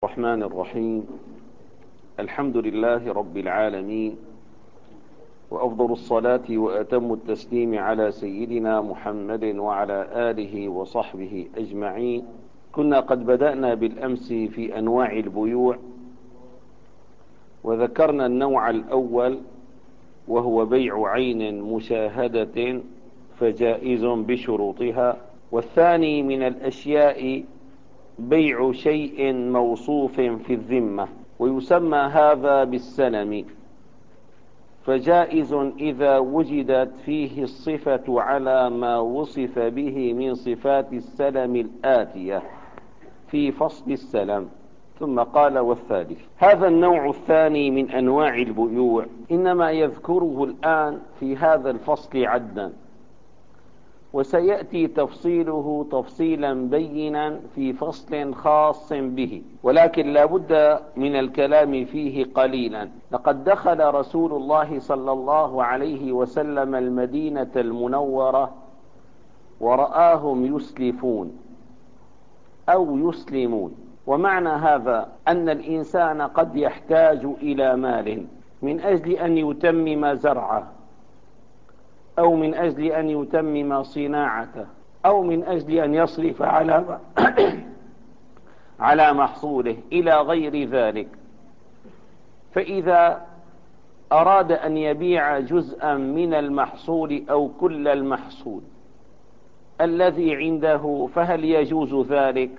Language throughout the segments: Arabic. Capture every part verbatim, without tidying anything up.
الرحمن الرحيم. الحمد لله رب العالمين، وأفضل الصلاة وأتم التسليم على سيدنا محمد وعلى آله وصحبه أجمعين. كنا قد بدأنا بالأمس في أنواع البيوع، وذكرنا النوع الأول وهو بيع عين مشاهدة فجائز بشروطها، والثاني من الأشياء بيع شيء موصوف في الذمة، ويسمى هذا بالسلم، فجائز إذا وجدت فيه الصفة على ما وصف به من صفات السلم الآتية في فصل السلم. ثم قال: والثالث. هذا النوع الثاني من أنواع البيوع إنما يذكره الآن في هذا الفصل عدا، وسيأتي تفصيله تفصيلا بينا في فصل خاص به، ولكن لا بد من الكلام فيه قليلا. لقد دخل رسول الله صلى الله عليه وسلم المدينة المنورة ورآهم يسلفون أو يسلمون، ومعنى هذا أن الإنسان قد يحتاج إلى مال من أجل أن يتمم زرعه، أو من أجل أن يتمم صناعته، أو من أجل أن يصرف على على محصوله إلى غير ذلك. فإذا أراد أن يبيع جزءا من المحصول أو كل المحصول الذي عنده، فهل يجوز ذلك؟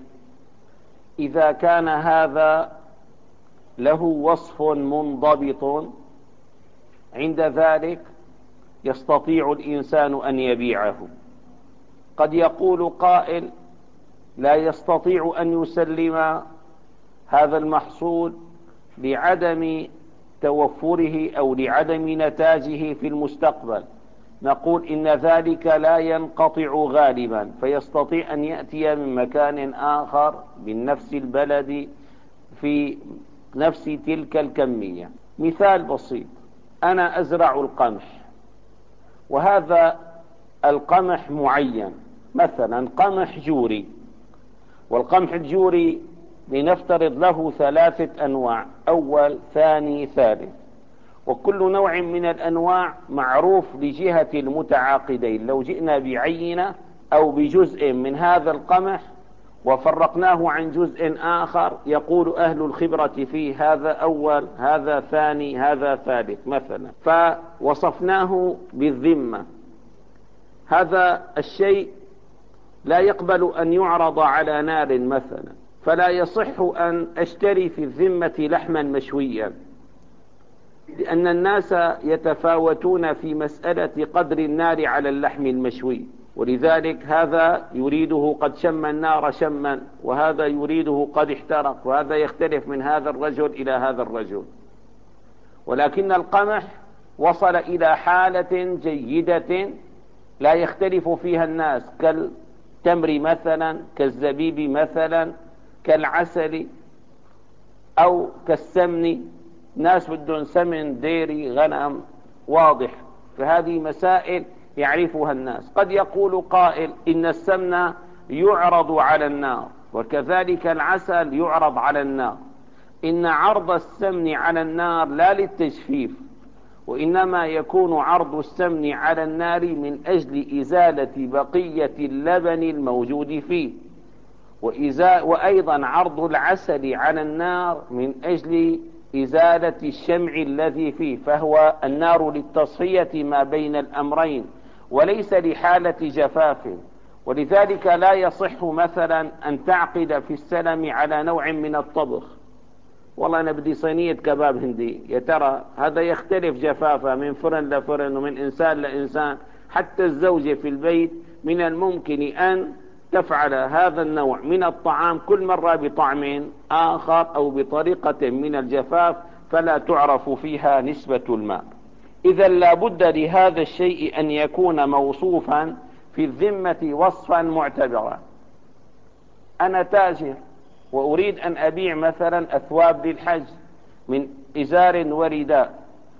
إذا كان هذا له وصف منضبط، عند ذلك يستطيع الإنسان أن يبيعه. قد يقول قائل: لا يستطيع أن يسلم هذا المحصول لعدم توفره أو لعدم نتاجه في المستقبل. نقول إن ذلك لا ينقطع غالبا، فيستطيع أن يأتي من مكان آخر من نفس البلد في نفس تلك الكمية. مثال بسيط: أنا أزرع القمح، وهذا القمح معين، مثلا قمح جوري، والقمح الجوري لنفترض له ثلاثة أنواع: أول، ثاني، ثالث، وكل نوع من الأنواع معروف لجهة المتعاقدين. لو جئنا بعينة أو بجزء من هذا القمح وفرقناه عن جزء آخر، يقول أهل الخبرة فيه: هذا أول، هذا ثاني، هذا ثالث مثلا، فوصفناه بالذمة. هذا الشيء لا يقبل أن يعرض على نار مثلا، فلا يصح أن أشتري في الذمة لحما مشويا، لأن الناس يتفاوتون في مسألة قدر النار على اللحم المشوي، ولذلك هذا يريده قد شم النار شما، وهذا يريده قد احترق، وهذا يختلف من هذا الرجل إلى هذا الرجل. ولكن القمح وصل إلى حالة جيدة لا يختلف فيها الناس، كالتمر مثلا، كالزبيب مثلا، كالعسل أو كالسمن. ناس بدون سمن، ديري، غنم، واضح. فهذه مسائل يعرفها الناس. قد يقول قائل: إن السمن يعرض على النار، وكذلك العسل يعرض على النار. إن عرض السمن على النار لا للتجفيف، وإنما يكون عرض السمن على النار من أجل إزالة بقية اللبن الموجود فيه، وأيضا عرض العسل على النار من أجل إزالة الشمع الذي فيه، فهو النار للتصفية ما بين الأمرين وليس لحالة جفاف. ولذلك لا يصح مثلا أن تعقد في السلم على نوع من الطبخ: والله أنا بدي صينية كباب هندي، يا ترى هذا يختلف جفافة من فرن لفرن ومن إنسان لإنسان. حتى الزوجة في البيت من الممكن أن تفعل هذا النوع من الطعام كل مرة بطعم آخر أو بطريقة من الجفاف، فلا تعرف فيها نسبة الماء. إذا لا بد لهذا الشيء أن يكون موصوفا في الذمة وصفا معتبرا. أنا تاجر وأريد أن أبيع مثلا أثواب للحج من إزار ورداء،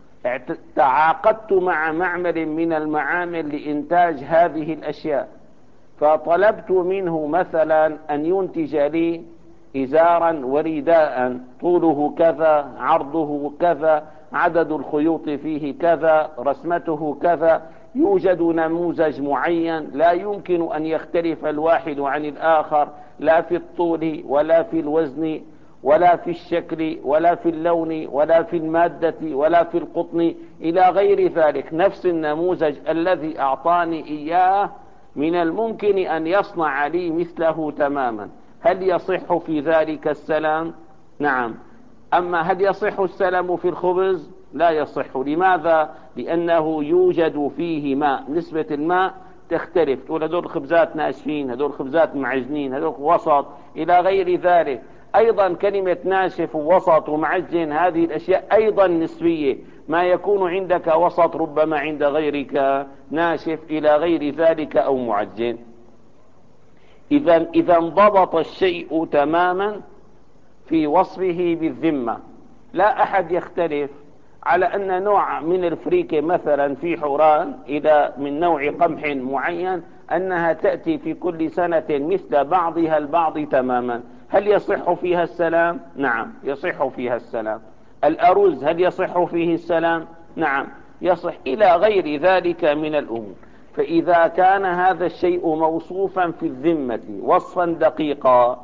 تعاقدت مع معمل من المعامل لإنتاج هذه الأشياء، فطلبت منه مثلا أن ينتج لي إزارا ورداء طوله كذا عرضه كذا عدد الخيوط فيه كذا رسمته كذا، يوجد نموذج معين لا يمكن أن يختلف الواحد عن الآخر، لا في الطول ولا في الوزن ولا في الشكل ولا في اللون ولا في المادة ولا في القطن إلى غير ذلك. نفس النموذج الذي أعطاني إياه من الممكن أن يصنع لي مثله تماما. هل يصح في ذلك السلام؟ نعم. أما هل يصح السلام في الخبز؟ لا يصح. لماذا؟ لأنه يوجد فيه ماء، نسبة الماء تختلف، تقول هذول خبزات ناشفين، هذول خبزات معجنين، هذول وسط إلى غير ذلك. أيضا كلمة ناشف ووسط ومعجن هذه الأشياء أيضا نسبية، ما يكون عندك وسط ربما عند غيرك ناشف إلى غير ذلك أو معجن. إذا إذا انضبط الشيء تماما في وصفه بالذمة، لا أحد يختلف على أن نوع من الفريكة مثلا في حوران إلى من نوع قمح معين أنها تأتي في كل سنة مثل بعضها البعض تماما. هل يصح فيها السلام؟ نعم يصح فيها السلام. الأرز هل يصح فيه السلام؟ نعم يصح، إلى غير ذلك من الأمور. فإذا كان هذا الشيء موصوفا في الذمة وصفا دقيقا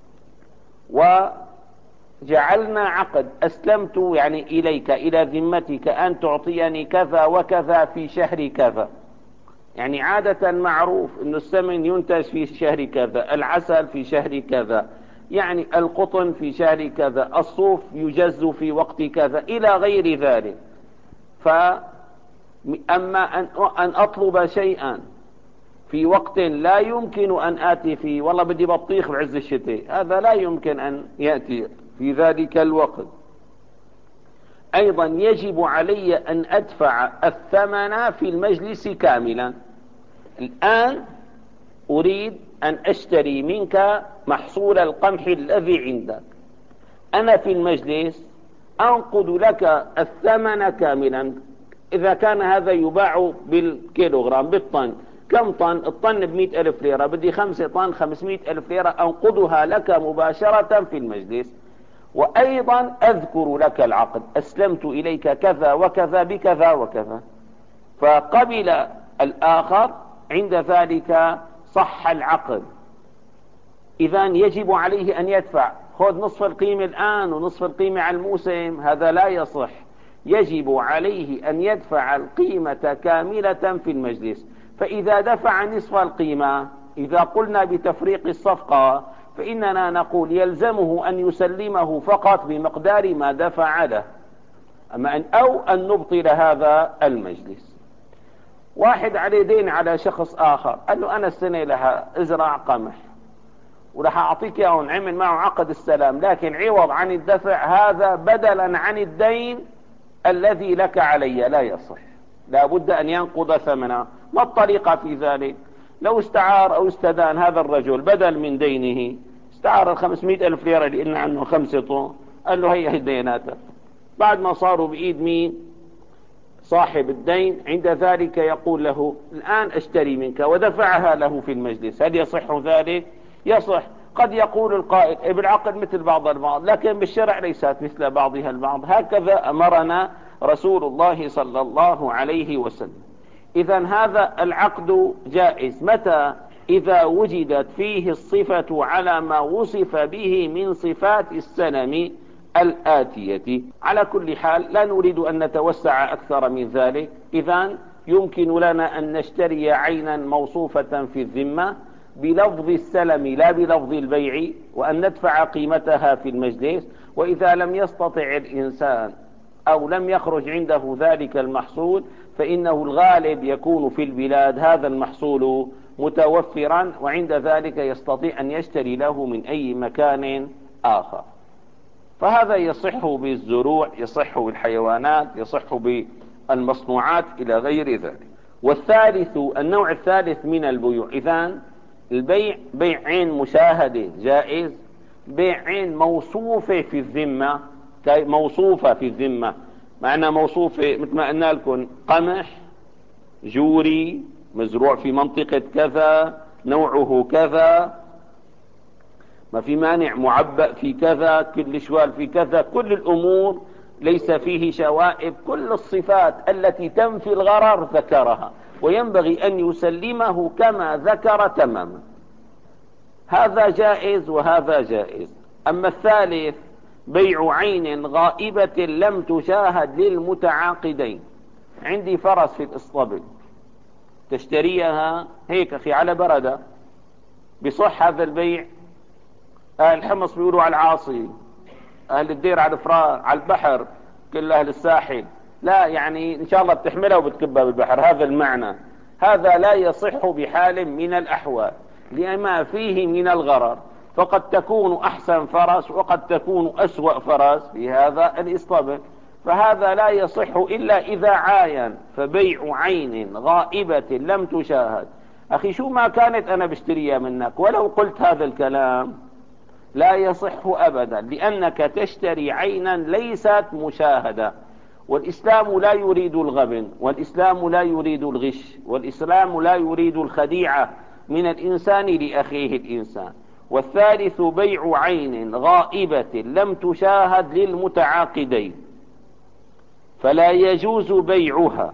وجعلنا عقد أسلمت يعني إليك إلى ذمتك أن تعطيني كذا وكذا في شهر كذا، يعني عادة معروف أن السمن ينتج في شهر كذا، العسل في شهر كذا، يعني القطن في شهر كذا، الصوف يجز في وقت كذا إلى غير ذلك. فأما أن أطلب شيئا في وقت لا يمكن أن آتي فيه، والله بدي بطيخ بعز الشتاء، هذا لا يمكن أن يأتي في ذلك الوقت. أيضا يجب علي أن أدفع الثمن في المجلس كاملا. الآن أريد أن أشتري منك محصول القمح الذي عندك، أنا في المجلس أنقد لك الثمن كاملا. إذا كان هذا يباع بالكيلوغرام بالطن، كم طن؟ الطن بمئة ألف ليرة، بدي خمسة طن خمسمائة ألف ليرة أنقدها لك مباشرة في المجلس. وأيضا أذكر لك العقد، أسلمت إليك كذا وكذا بكذا وكذا، فقبل الآخر عند ذلك صح العقد. إذا يجب عليه أن يدفع، خذ نصف القيمة الآن ونصف القيمة على الموسم، هذا لا يصح. يجب عليه أن يدفع القيمة كاملة في المجلس. فإذا دفع نصف القيمة، إذا قلنا بتفريق الصفقة فإننا نقول يلزمه أن يسلمه فقط بمقدار ما دفع له، أما أن أو أن نبطل هذا المجلس. واحد عليه دين على شخص آخر، قال له أنا السنة لها ازرع قمح ورح أعطيك إياه ونعمل معه عقد السلام، لكن عوض عن الدفع هذا بدلا عن الدين الذي لك علي، لا يصح، لا بد أن ينقض ثمنه. ما الطريقة في ذلك؟ لو استعار أو استدان هذا الرجل بدل من دينه، استعار الخمسمائة ألف ليرة اللي قلنا عنه خمسة طن، قال له هي ديناتك. بعد ما صاروا بإيد مين؟ صاحب الدين. عند ذلك يقول له الآن أشتري منك، ودفعها له في المجلس. هل يصح ذلك؟ يصح. قد يقول القائل بالعقد مثل بعض البعض، لكن بالشرع ليست مثل بعضها البعض، هكذا أمرنا رسول الله صلى الله عليه وسلم. إذا هذا العقد جائز متى؟ إذا وجدت فيه الصفة على ما وصف به من صفات السلم الآتية. على كل حال لا نريد أن نتوسع أكثر من ذلك. إذا يمكن لنا أن نشتري عينا موصوفة في الذمة بلفظ السلم لا بلفظ البيع، وأن ندفع قيمتها في المجلس. وإذا لم يستطع الإنسان أو لم يخرج عنده ذلك المحصول، فإنه الغالب يكون في البلاد هذا المحصول متوفرا، وعند ذلك يستطيع أن يشتري له من أي مكان آخر. فهذا يصح بالزروع، يصح بالحيوانات، يصح بالمصنوعات إلى غير ذلك. والثالث، النوع الثالث من البيوع، إذن البيع بيع عين مشاهدة جائز، بيع عين موصوفة في الذمة، موصوفة في الذمة معنى موصوفة مثل ما قلنا لكم قمح جوري مزروع في منطقة كذا نوعه كذا، ما في مانع، معبأ في كذا، كل شوال في كذا، كل الأمور ليس فيه شوائب، كل الصفات التي تنفي الغرر ذكرها، وينبغي أن يسلمه كما ذكر تماما. هذا جائز وهذا جائز. أما الثالث بيع عين غائبة لم تشاهد للمتعاقدين. عندي فرس في الاسطبل، تشتريها هيك أخي على بردة، بصح هذا البيع؟ أهل الحمص بيقولوا على العاصي، أهل الدير على الفرار، على البحر كل أهل الساحل لا، يعني إن شاء الله بتحملها وبتكبها بالبحر، هذا المعنى. هذا لا يصح بحال من الأحوال لما فيه من الغرر، فقد تكون أحسن فرس وقد تكون أسوأ فرس في هذا الإسطبل، فهذا لا يصح إلا إذا عاين. فبيع عين غائبة لم تشاهد، أخي شو ما كانت أنا بشتريها منك ولو قلت هذا الكلام لا يصح أبدا، لأنك تشتري عينا ليست مشاهدة. والإسلام لا يريد الغبن، والإسلام لا يريد الغش، والإسلام لا يريد الخديعة من الإنسان لأخيه الإنسان. والثالث بيع عين غائبة لم تشاهد للمتعاقدين، فلا يجوز بيعها،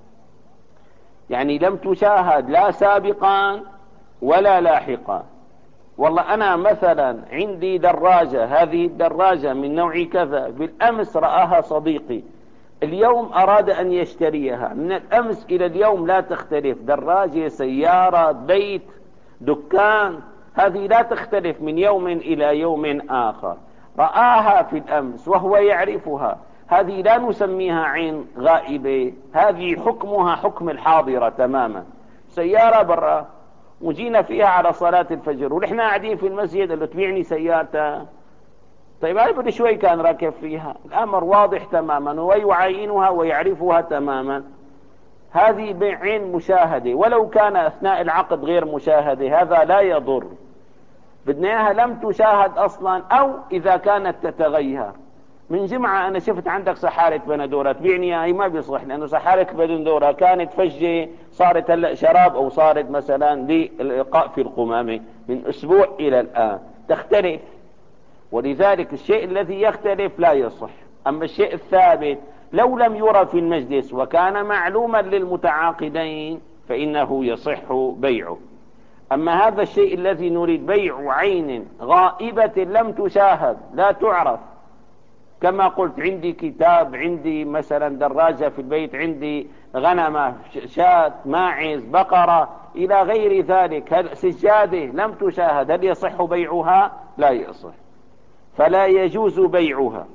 يعني لم تشاهد لا سابقا ولا لاحقا. والله أنا مثلا عندي دراجة، هذه الدراجة من نوع كذا، بالأمس رآها صديقي، اليوم أراد أن يشتريها، من الأمس إلى اليوم لا تختلف، دراجة، سيارة، بيت، دكان، هذه لا تختلف من يوم إلى يوم آخر. رآها في الأمس وهو يعرفها، هذه لا نسميها عين غائبة، هذه حكمها حكم الحاضرة تماما. سيارة برا وجينا فيها على صلاة الفجر ونحن قاعدين في المسجد، اللي تبيعني سيارته؟ طيب هاي بدي شوي كان راكب فيها، الأمر واضح تماما ويعينها ويعرفها تماما. هذه بعين مشاهدة، ولو كان أثناء العقد غير مشاهدة هذا لا يضر، بدنا إياها لم تشاهد أصلا، أو إذا كانت تتغير. من جمعة أنا شفت عندك سحارة بندورة، تبيعني هاي ما بيصلح، لأنه سحارة بندورة كانت فجة صارت هلأ شراب، أو صارت مثلا للإلقاء في القمامة من أسبوع إلى الآن، تختلف. ولذلك الشيء الذي يختلف لا يصح. أما الشيء الثابت لو لم يرى في المجلس وكان معلوما للمتعاقدين فإنه يصح بيعه. أما هذا الشيء الذي نريد بيع عين غائبة لم تشاهد لا تعرف، كما قلت عندي كتاب، عندي مثلا دراجة في البيت، عندي غنمة، شاة، ماعز، بقرة إلى غير ذلك، سجادة لم تشاهد، هل يصح بيعها؟ لا يصح، فلا يجوز بيعها،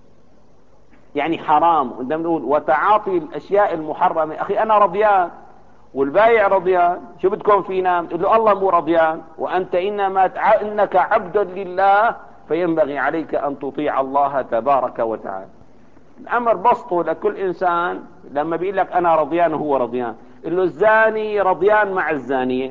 يعني حرام. عندما نقول وتعاطي الأشياء المحرمة، أخي أنا رضيان والبايع رضيان، شو بدكم فينا؟ نقول له الله مو رضيان، وأنت إنما إنك عبد لله، فينبغي عليك أن تطيع الله تبارك وتعالى. الأمر بسطه لكل إنسان، لما بيقول لك أنا رضيان وهو رضيان، قل له الزاني رضيان مع الزانية،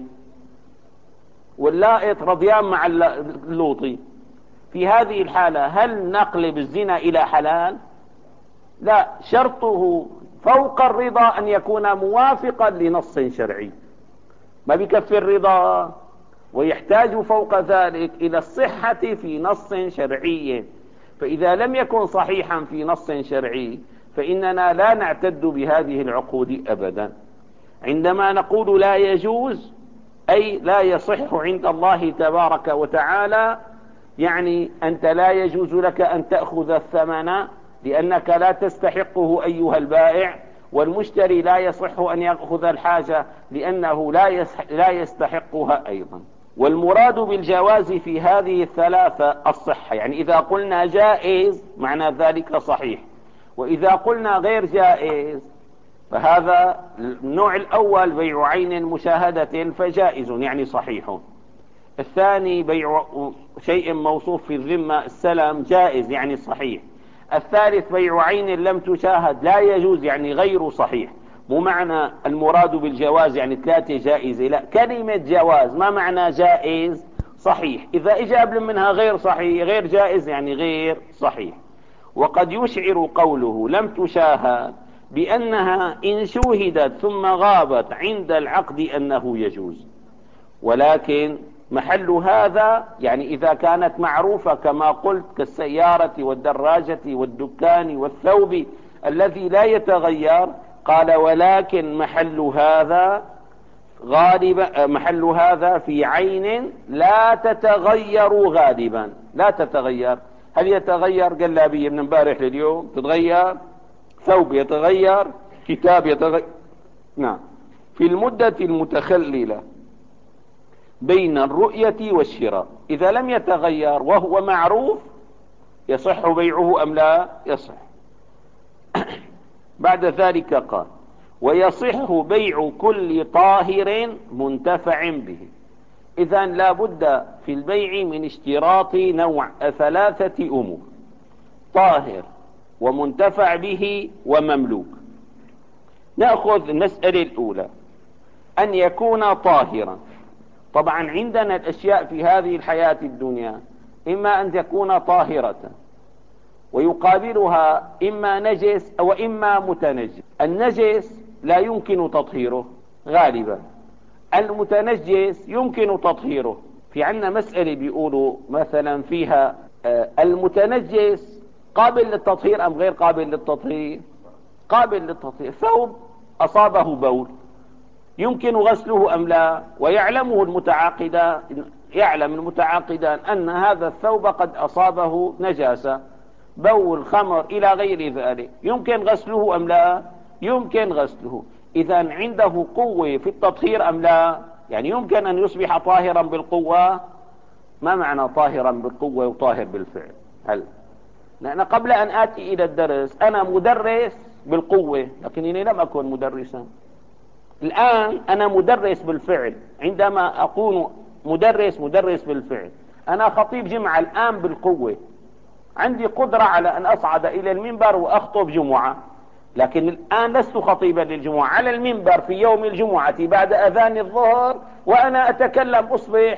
واللائط رضيان مع اللوطي، في هذه الحالة هل نقلب الزنا إلى حلال؟ لا، شرطه فوق الرضا أن يكون موافقا لنص شرعي، ما بيكفي الرضا، ويحتاج فوق ذلك إلى الصحة في نص شرعي. فإذا لم يكن صحيحا في نص شرعي فإننا لا نعتد بهذه العقود أبدا. عندما نقول لا يجوز أي لا يصح عند الله تبارك وتعالى، يعني أنت لا يجوز لك أن تأخذ الثمن لأنك لا تستحقه أيها البائع، والمشتري لا يصح أن يأخذ الحاجة لأنه لا لا يستحقها أيضا. والمراد بالجواز في هذه الثلاثة الصحة، يعني إذا قلنا جائز معنى ذلك صحيح، وإذا قلنا غير جائز فهذا النوع الأول بيع عين مشاهدة فجائز يعني صحيح. الثاني بيع شيء موصوف في الذمة السلم جائز يعني صحيح. الثالث بيع عين لم تشاهد لا يجوز يعني غير صحيح. مو معنى المراد بالجواز يعني ثلاثة جائزة، لا، كلمة جواز ما معنى جائز؟ صحيح. إذا إجا قبل منها غير صحيح غير جائز يعني غير صحيح. وقد يشعر قوله لم تشاهد بأنها إن شوهدت ثم غابت عند العقد أنه يجوز، ولكن محل هذا يعني إذا كانت معروفة كما قلت كالسيارة والدراجة والدكان والثوب الذي لا يتغير، قال ولكن محل هذا غالبا محل هذا في عين لا تتغير غالبا، لا تتغير. هل يتغير جلابية من امبارح لليوم؟ تتغير. ثوب يتغير، كتاب يتغير. نعم. في المدة المتخللة بين الرؤية والشراء إذا لم يتغير وهو معروف يصح بيعه أم لا يصح. بعد ذلك قال ويصح بيع كل طاهر منتفع به. إذن لا بد في البيع من اشتراط نوع ثلاثة أمور: طاهر ومنتفع به ومملوك. نأخذ المسألة الأولى، أن يكون طاهرا. طبعا عندنا الأشياء في هذه الحياة الدنيا إما أن تكون طاهرة ويقابلها إما نجس أو إما متنجس. النجس لا يمكن تطهيره غالبا، المتنجس يمكن تطهيره. في عندنا مسألة بيقولوا مثلا فيها المتنجس قابل للتطهير أم غير قابل للتطهير؟ قابل للتطهير. ثوب أصابه بول يمكن غسله أم لا؟ ويعلمه المتعاقدان، يعلم المتعاقدان أن هذا الثوب قد أصابه نجاسة، بول، خمر إلى غير ذلك، يمكن غسله أم لا؟ يمكن غسله. إذا عنده قوة في التطهير أم لا؟ يعني يمكن أن يصبح طاهرا بالقوة. ما معنى طاهرا بالقوة وطاهر بالفعل؟ هل لأن قبل أن آتي إلى الدرس أنا مدرس بالقوة لكنني لم أكن مدرسا. الآن أنا مدرس بالفعل. عندما أكون مدرس مدرس بالفعل، أنا خطيب جمعة الآن بالقوة، عندي قدرة على أن أصعد إلى المنبر وأخطب جمعة، لكن الآن لست خطيبا للجمعة على المنبر في يوم الجمعة بعد أذان الظهر وأنا أتكلم، أصبح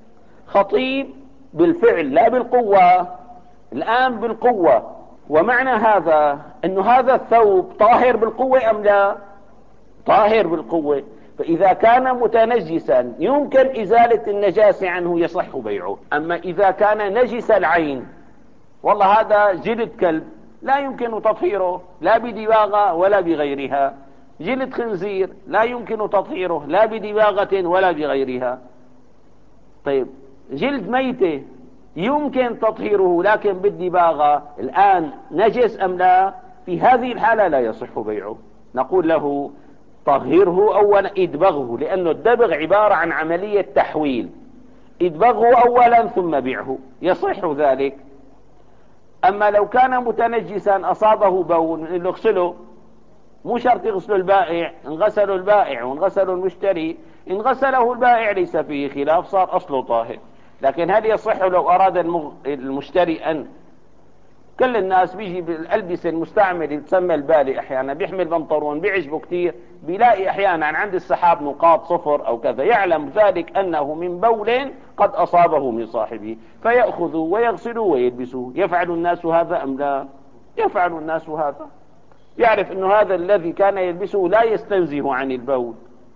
خطيب بالفعل لا بالقوة. الآن بالقوة. ومعنى هذا أن هذا الثوب طاهر بالقوة أم لا؟ طاهر بالقوة. فإذا كان متنجسا يمكن إزالة النجاسة عنه يصح بيعه. أما إذا كان نجس العين، والله هذا جلد كلب لا يمكن تطهيره لا بدباغة ولا بغيرها، جلد خنزير لا يمكن تطهيره لا بدباغة ولا بغيرها. طيب جلد ميتة يمكن تطهيره لكن بالدباغة، الآن نجس أم لا؟ في هذه الحالة لا يصح بيعه. نقول له طهره أولا، ادبغه، لأنه الدبغ عبارة عن عملية تحويل. ادبغه أولا ثم بيعه، يصح ذلك. أما لو كان متنجسا أصابه بول اغسله، مو شرط يغسل البائع، انغسلوا البائع وانغسلوا المشتري، إن غسله البائع ليس فيه خلاف، صار أصله طاهر. لكن هل يصح لو أراد المشتري أن كل الناس بيجي بالألبسة المستعملة تسمى البالي، أحيانا بيحمل بنطلون بيعجبه كتير، بيلاقي أحيانا عند السحاب نقاط صفر أو كذا، يعلم ذلك أنه من بول قد أصابه من صاحبه، فيأخذه ويغسله ويلبسه. يفعل الناس هذا أم لا؟ يفعل الناس هذا. يعرف أنه هذا الذي كان يلبسه لا يستنزه عن البول،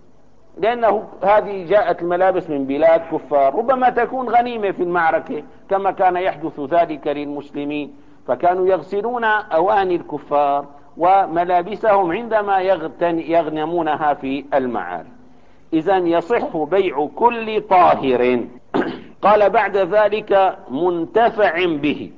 لأنه هذه جاءت الملابس من بلاد كفار، ربما تكون غنيمة في المعركة كما كان يحدث ذلك للمسلمين، فكانوا يغسلون أواني الكفار وملابسهم عندما يغنمونها في المعارك. إذن يصح بيع كل طاهر. قال بعد ذلك منتفع به.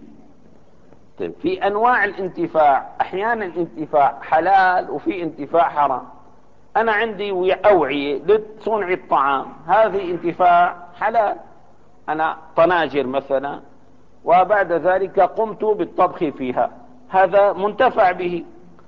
طيب في أنواع الانتفاع، أحيانا الانتفاع حلال وفي انتفاع حرام. أنا عندي أوعية لصنع الطعام، هذه انتفاع حلال، أنا طناجر مثلا وبعد ذلك قمت بالطبخ فيها، هذا منتفع به.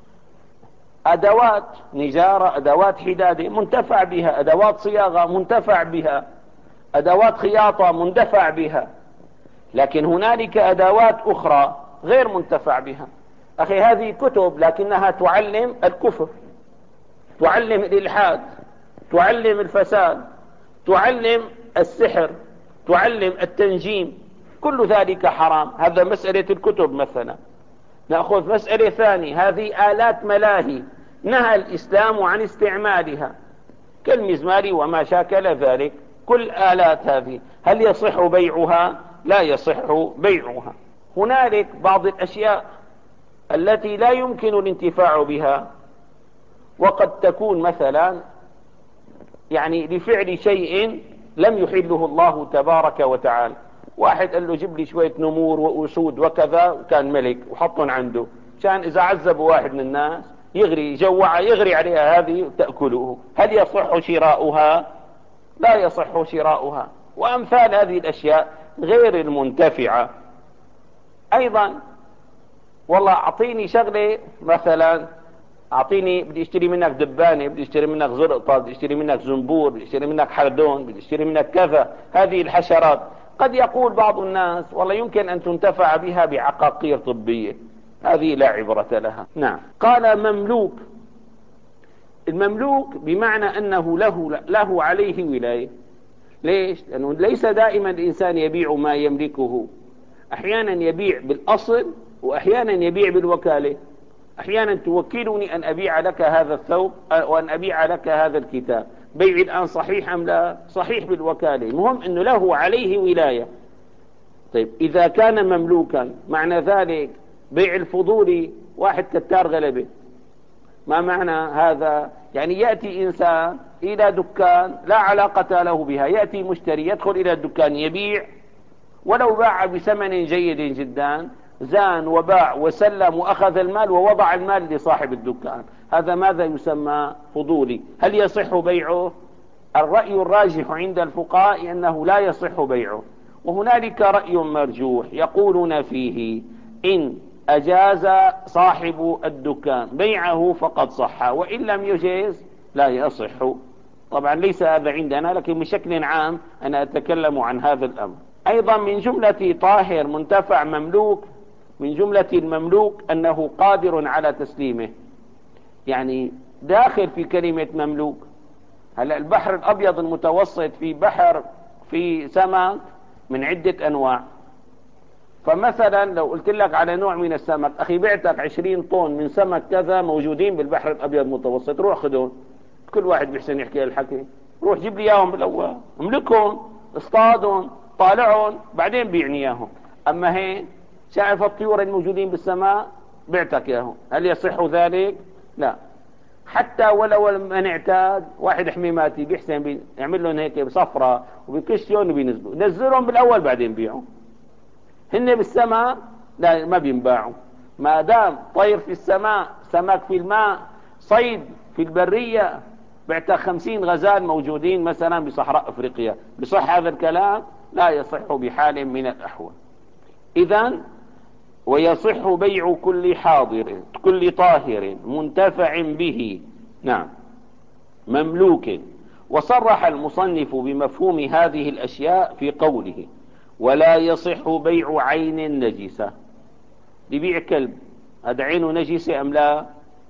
أدوات نجارة، أدوات حدادة منتفع بها، أدوات صياغة منتفع بها، أدوات خياطة منتفع بها. لكن هنالك أدوات أخرى غير منتفع بها. أخي هذه كتب لكنها تعلم الكفر، تعلم الإلحاد، تعلم الفساد، تعلم السحر، تعلم التنجيم، كل ذلك حرام. هذا مسألة الكتب مثلا. نأخذ مسألة ثانية، هذه آلات ملاهي نهى الإسلام عن استعمالها كالمزمار وما شاكل ذلك، كل آلات هذه هل يصح بيعها؟ لا يصح بيعها. هنالك بعض الأشياء التي لا يمكن الانتفاع بها، وقد تكون مثلا يعني لفعل شيء لم يحله الله تبارك وتعالى. واحد قال له جيب لي شوية نمور وأسود وكذا، وكان ملك وحطهم عنده كان إذا عذبوا واحد من الناس يغري جوع يغري عليها هذه تأكله. هل يصح شراؤها؟ لا يصح شراؤها. وأمثال هذه الأشياء غير المنتفعة. أيضا والله أعطيني شغلة، مثلا أعطيني بدي اشتري منك دبانة، بدي اشتري منك زرقطة، بدي اشتري منك زنبور، بدي اشتري منك حردون، بدي اشتري منك كذا، هذه الحشرات. قد يقول بعض الناس والله يمكن أن تنتفع بها بعقاقير طبية، هذه لا عبرة لها. نعم. قال مملوك. المملوك بمعنى أنه له, له عليه ولاية. ليش؟ لأنه ليس دائما الإنسان يبيع ما يملكه، أحيانا يبيع بالأصل وأحيانا يبيع بالوكالة. أحيانا توكلني أن أبيع لك هذا الثوب وأن أبيع لك هذا الكتاب. بيع الآن صحيح أم لا؟ صحيح بالوكالة، المهم أنه له عليه ولاية. طيب إذا كان مملوكا معنى ذلك بيع الفضولي، واحد كتار غلبة، ما معنى هذا؟ يعني يأتي إنسان إلى دكان لا علاقة له بها، يأتي مشتري يدخل إلى الدكان يبيع، ولو باع بثمن جيد جدا زان وباع وسلم وأخذ المال ووضع المال لصاحب الدكان، هذا ماذا يسمى؟ فضولي. هل يصح بيعه؟ الرأي الراجح عند الفقهاء أنه لا يصح بيعه. وهنالك رأي مرجوح يقولون فيه إن أجاز صاحب الدكان بيعه فقد صح، وإن لم يجيز لا يصح. طبعا ليس هذا عندنا، لكن بشكل عام أنا أتكلم عن هذا الأمر. أيضا من جملة طاهر منتفع مملوك، من جملة المملوك أنه قادر على تسليمه. يعني داخل في كلمة مملوك. هلا البحر الأبيض المتوسط في بحر في سمك من عدة أنواع. فمثلا لو قلت لك على نوع من السمك، أخي بعتك عشرين طن من سمك كذا موجودين بالبحر الأبيض المتوسط، روح خذهم. كل واحد بيحسن يحكي الحكي، روح جيب لي إياهم بالأول، املكهم، اصطادهم، طالعهم، بعدين بيعني إياهم. أما هين شايف الطيور الموجودين بالسماء بعتك إياهم، هل يصح ذلك؟ لا. حتى ولو من اعتاد واحد حميماتي بيحسن بيعمل لهم هيك بصفرة وبيكشيون وبينزلوا، نزلهم بالأول بعدين بيعوا. هن بالسماء لا، ما بينباعوا. ما دام طير في السماء، سمك في الماء، صيد في البرية، بعت خمسين غزال موجودين مثلا بصحراء أفريقيا، بصح هذا الكلام؟ لا يصح بحال من الأحوال. إذن ويصح بيع كل حاضر كل طاهر منتفع به، نعم، مملوك. وصرح المصنف بمفهوم هذه الأشياء في قوله ولا يصح بيع عين نجسة. لبيع كلب، هذا عينه نجسة أم لا؟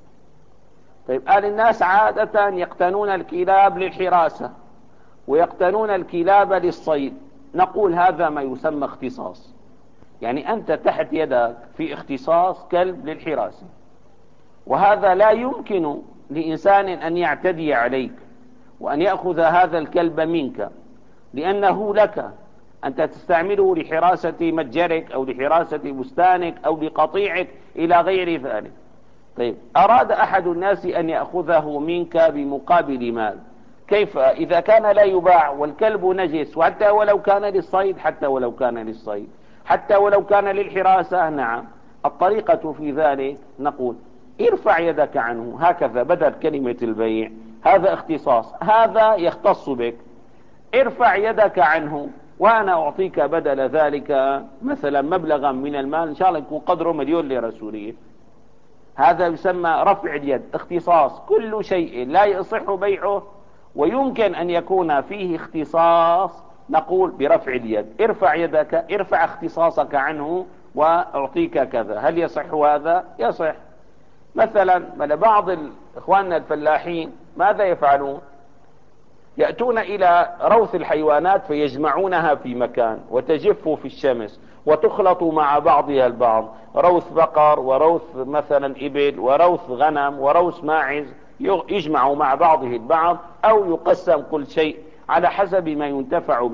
طيب قال الناس عادة يقتنون الكلاب للحراسة ويقتنون الكلاب للصيد. نقول هذا ما يسمى اختصاص، يعني أنت تحت يدك في اختصاص كلب للحراسة، وهذا لا يمكن لإنسان أن يعتدي عليك وأن يأخذ هذا الكلب منك، لأنه لك، أنت تستعمله لحراسة متجرك أو لحراسة بستانك أو لقطيعك إلى غير ذلك. طيب أراد أحد الناس أن يأخذه منك بمقابل مال، كيف إذا كان لا يباع والكلب نجس، وحتى ولو كان للصيد، حتى ولو كان للصيد، حتى ولو كان للحراسة؟ نعم. الطريقة في ذلك نقول ارفع يدك عنه، هكذا بدل كلمة البيع، هذا اختصاص، هذا يختص بك، ارفع يدك عنه وأنا أعطيك بدل ذلك مثلا مبلغا من المال، إن شاء الله يكون قدره مليون ليرة سورية. هذا يسمى رفع اليد، اختصاص. كل شيء لا يصح بيعه ويمكن أن يكون فيه اختصاص نقول برفع اليد، ارفع يدك، ارفع اختصاصك عنه وأعطيك كذا. هل يصح هذا؟ يصح. مثلا بعض إخواننا الفلاحين ماذا يفعلون؟ يأتون إلى روث الحيوانات فيجمعونها في مكان وتجف في الشمس وتخلط مع بعضها البعض، روث بقر وروث مثلا إبل وروث غنم وروث ماعز، يجمع مع بعضه البعض أو يقسم كل شيء على حسب ما ينتفع به.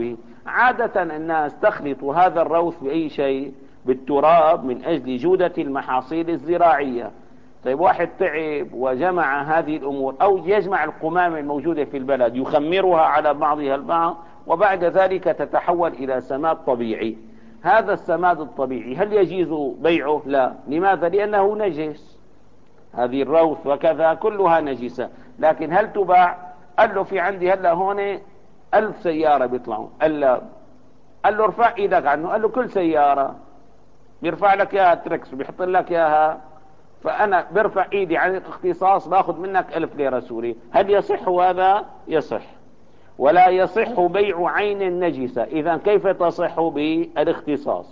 عادة الناس تخلط هذا الروث بأي شيء، بالتراب، من أجل جودة المحاصيل الزراعية. طيب واحد تعب وجمع هذه الأمور، أو يجمع القمامة الموجودة في البلد يخمرها على بعضها البعض، وبعد ذلك تتحول إلى سماد طبيعي. هذا السماد الطبيعي هل يجوز بيعه؟ لا. لماذا؟ لأنه نجس. هذه الروث وكذا كلها نجسة، لكن هل تباع؟ قال له في عندي هلا هون ألف سيارة بيطلعوا. قال له قال له ارفع ايدك عنه. قال له كل سيارة بيرفع لك اياها تركس وبيحط لك اياها، فانا برفع ايدي عن الاختصاص باخذ منك ألف ليرة سوري. هل يصح هذا؟ يصح. ولا يصح بيع عين نجسة. اذا كيف تصح بالاختصاص؟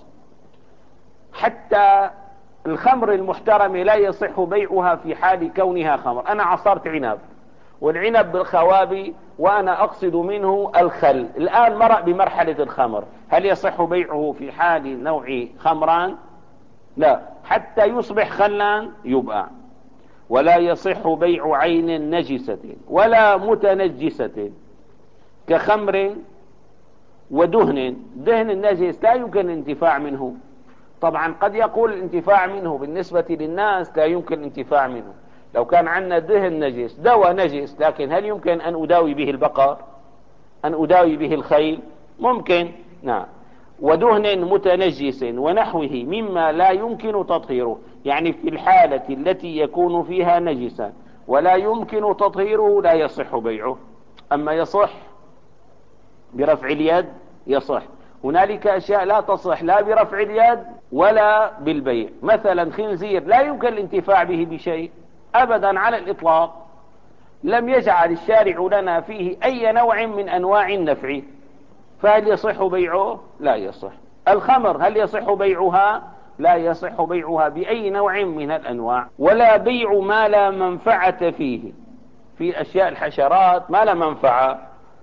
حتى الخمر المحترمة لا يصح بيعها في حال كونها خمر. انا عصرت عنب، والعنب بالخوابي وانا اقصد منه الخل، الان مرق بمرحلة الخمر، هل يصح بيعه في حال نوع خمران؟ لا، حتى يصبح خلا يباع. ولا يصح بيع عين نجسة ولا متنجسة كخمر ودهن. دهن النجس لا يمكن الانتفاع منه. طبعا قد يقول الانتفاع منه بالنسبة للناس لا يمكن الانتفاع منه. لو كان عندنا دهن نجس، دواء نجس، لكن هل يمكن أن أداوي به البقر؟ أن أداوي به الخيل؟ ممكن، نعم. ودهن متنجس ونحوه مما لا يمكن تطهيره، يعني في الحالة التي يكون فيها نجسا ولا يمكن تطهيره لا يصح بيعه. أما يصح برفع اليد يصح. هنالك أشياء لا تصح لا برفع اليد ولا بالبيع. مثلا خنزير لا يمكن الانتفاع به بشيء أبدا على الإطلاق، لم يجعل الشارع لنا فيه أي نوع من أنواع النفع، فهل يصح بيعه؟ لا يصح. الخمر هل يصح بيعها؟ لا يصح بيعها بأي نوع من الأنواع. ولا بيع ما لا منفعة فيه. في أشياء الحشرات ما لا منفعة،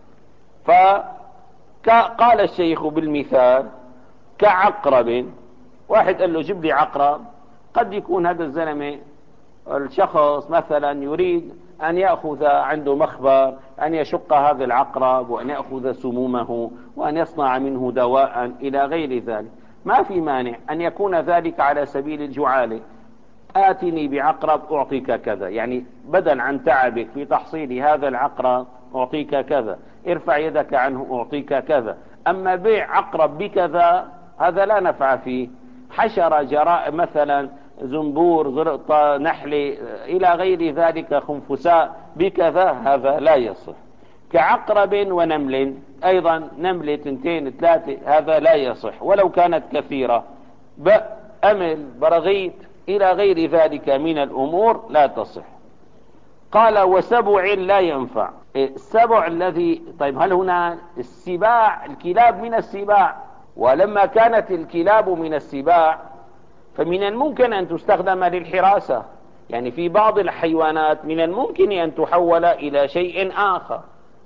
فقال الشيخ بالمثال كعقرب. واحد قال له جيب لي عقرب، قد يكون هذا الزلمة الشخص مثلا يريد أن يأخذ عنده مخبر أن يشق هذا العقرب وأن يأخذ سمومه وأن يصنع منه دواء إلى غير ذلك. ما في مانع أن يكون ذلك على سبيل الجعالة. آتني بعقرب أعطيك كذا، يعني بدل عن تعبك في تحصيل هذا العقرب أعطيك كذا، ارفع يدك عنه أعطيك كذا. أما بيع عقرب بكذا هذا لا نفع فيه. حشرة جراء مثلا زنبور زرقطة نحلة إلى غير ذلك خنفساء بكذا هذا لا يصح. كعقرب ونمل أيضا، نملة تنتين ثلاثة هذا لا يصح ولو كانت كثيرة. أمل براغيث إلى غير ذلك من الأمور لا تصح. قال وسبع لا ينفع. السبع الذي، طيب هل هنا السباع الكلاب من السباع؟ ولما كانت الكلاب من السباع فمن الممكن أن تستخدم للحراسة، يعني في بعض الحيوانات من الممكن أن تحول إلى شيء آخر.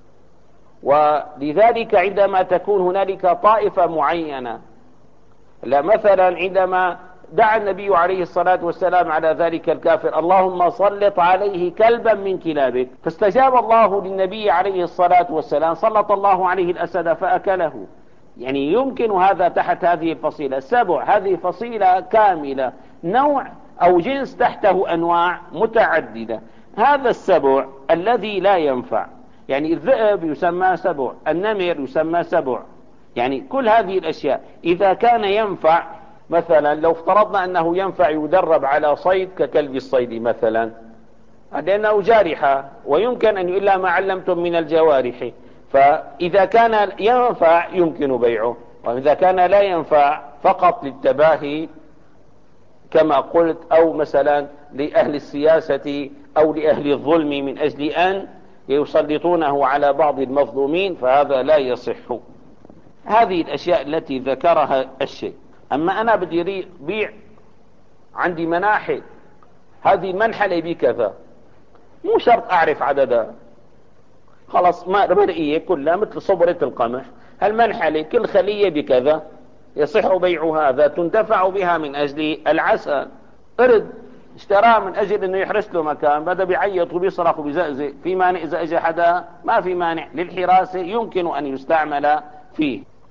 ولذلك عندما تكون هنالك طائفة معينة، لا مثلا عندما دعا النبي عليه الصلاة والسلام على ذلك الكافر اللهم سلط عليه كلبا من كلابك، فاستجاب الله للنبي عليه الصلاة والسلام سلط الله عليه الأسد فأكله. يعني يمكن هذا تحت هذه الفصيلة. السبع هذه فصيلة كاملة، نوع أو جنس تحته أنواع متعددة. هذا السبع الذي لا ينفع، يعني الذئب يسمى سبع، النمر يسمى سبع، يعني كل هذه الأشياء إذا كان ينفع، مثلا لو افترضنا أنه ينفع يدرب على صيد ككلب الصيد مثلا، لأنه جارحة ويمكن أن إلا ما علمتم من الجوارح، فإذا كان ينفع يمكن بيعه. وإذا كان لا ينفع فقط للتباهي كما قلت، أو مثلا لأهل السياسة أو لأهل الظلم من أجل أن يسلطونه على بعض المظلومين، فهذا لا يصح. هذه الأشياء التي ذكرها الشيء. أما أنا بدي بيع عندي مناحل، هذه منحلة بكذا، مو شرط أعرف عددها، خلاص ما مرئية كلها مثل صبرة القمح، هالمنحلة كل خلية بكذا يصح بيع هذا، تندفع بها من أجل العسل. قرد اشتراه من أجل أنه يحرس له مكان، بدأ بيعيط وبيصرخ وبيزقزق، في مانع إذا أجى حدا؟ ما في مانع، للحراسة يمكن أن يستعمل فيه.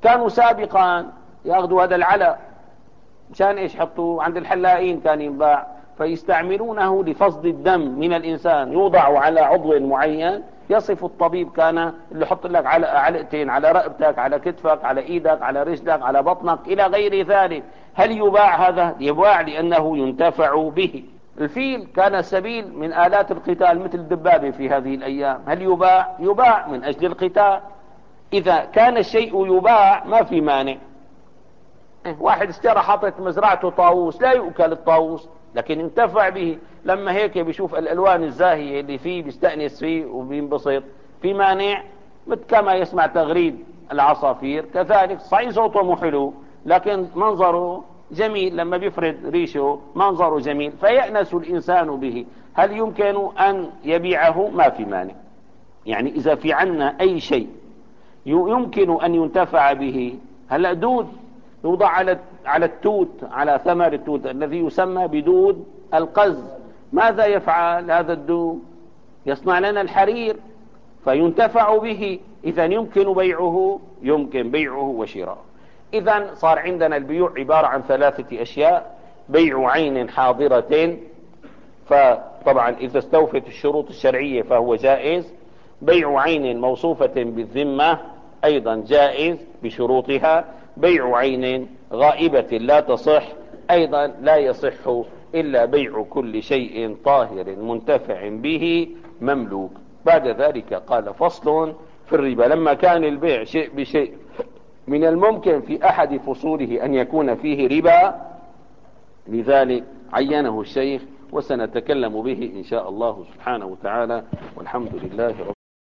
كانوا سابقا ياخذوا هذا العلق مشان ايش؟ يحطوا عند الحلاقين كان ينباع، فيستعملونه لفصد الدم من الانسان، يوضع على عضو معين. يصف الطبيب كان اللي يحط لك علق علقتين على رقبتك، على كتفك، على ايدك، على رجلك، على بطنك الى غير ذلك. هل يباع هذا؟ يباع لانه ينتفع به. الفيل كان سبيل من آلات القتال مثل الدبابة في هذه الأيام. هل يباع؟ يباع من أجل القتال. إذا كان الشيء يباع ما في مانع. واحد اشترى حطت مزرعته طاووس، لا يؤكل الطاووس لكن ينتفع به. لما هيك بيشوف الألوان الزاهية اللي فيه بيستأنس فيه وبينبسط، في مانع؟ مثل كما يسمع تغريد العصافير كذلك، صحيح صوته مو حلو لكن منظره جميل، لما بيفرد ريشه منظره جميل فيأنس الإنسان به. هل يمكن أن يبيعه؟ ما في مانع. يعني إذا في عنا أي شيء يمكن أن ينتفع به. هلأ دود يوضع على على التوت، على ثمر التوت الذي يسمى بدود القز. ماذا يفعل هذا الدود؟ يصنع لنا الحرير فينتفع به. إذا يمكن بيعه، يمكن بيعه وشراءه. إذا صار عندنا البيوع عبارة عن ثلاثة أشياء: بيع عين حاضرة، فطبعا إذا استوفت الشروط الشرعية فهو جائز. بيع عين موصوفة بالذمة أيضا جائز بشروطها. بيع عين غائبة لا تصح أيضا لا يصح إلا بيع كل شيء طاهر منتفع به مملوك. بعد ذلك قال: فصل في الربا. لما كان البيع شيء بشيء من الممكن في أحد فصوله أن يكون فيه ربا، لذلك عينه الشيخ، وسنتكلم به إن شاء الله سبحانه وتعالى، والحمد لله رب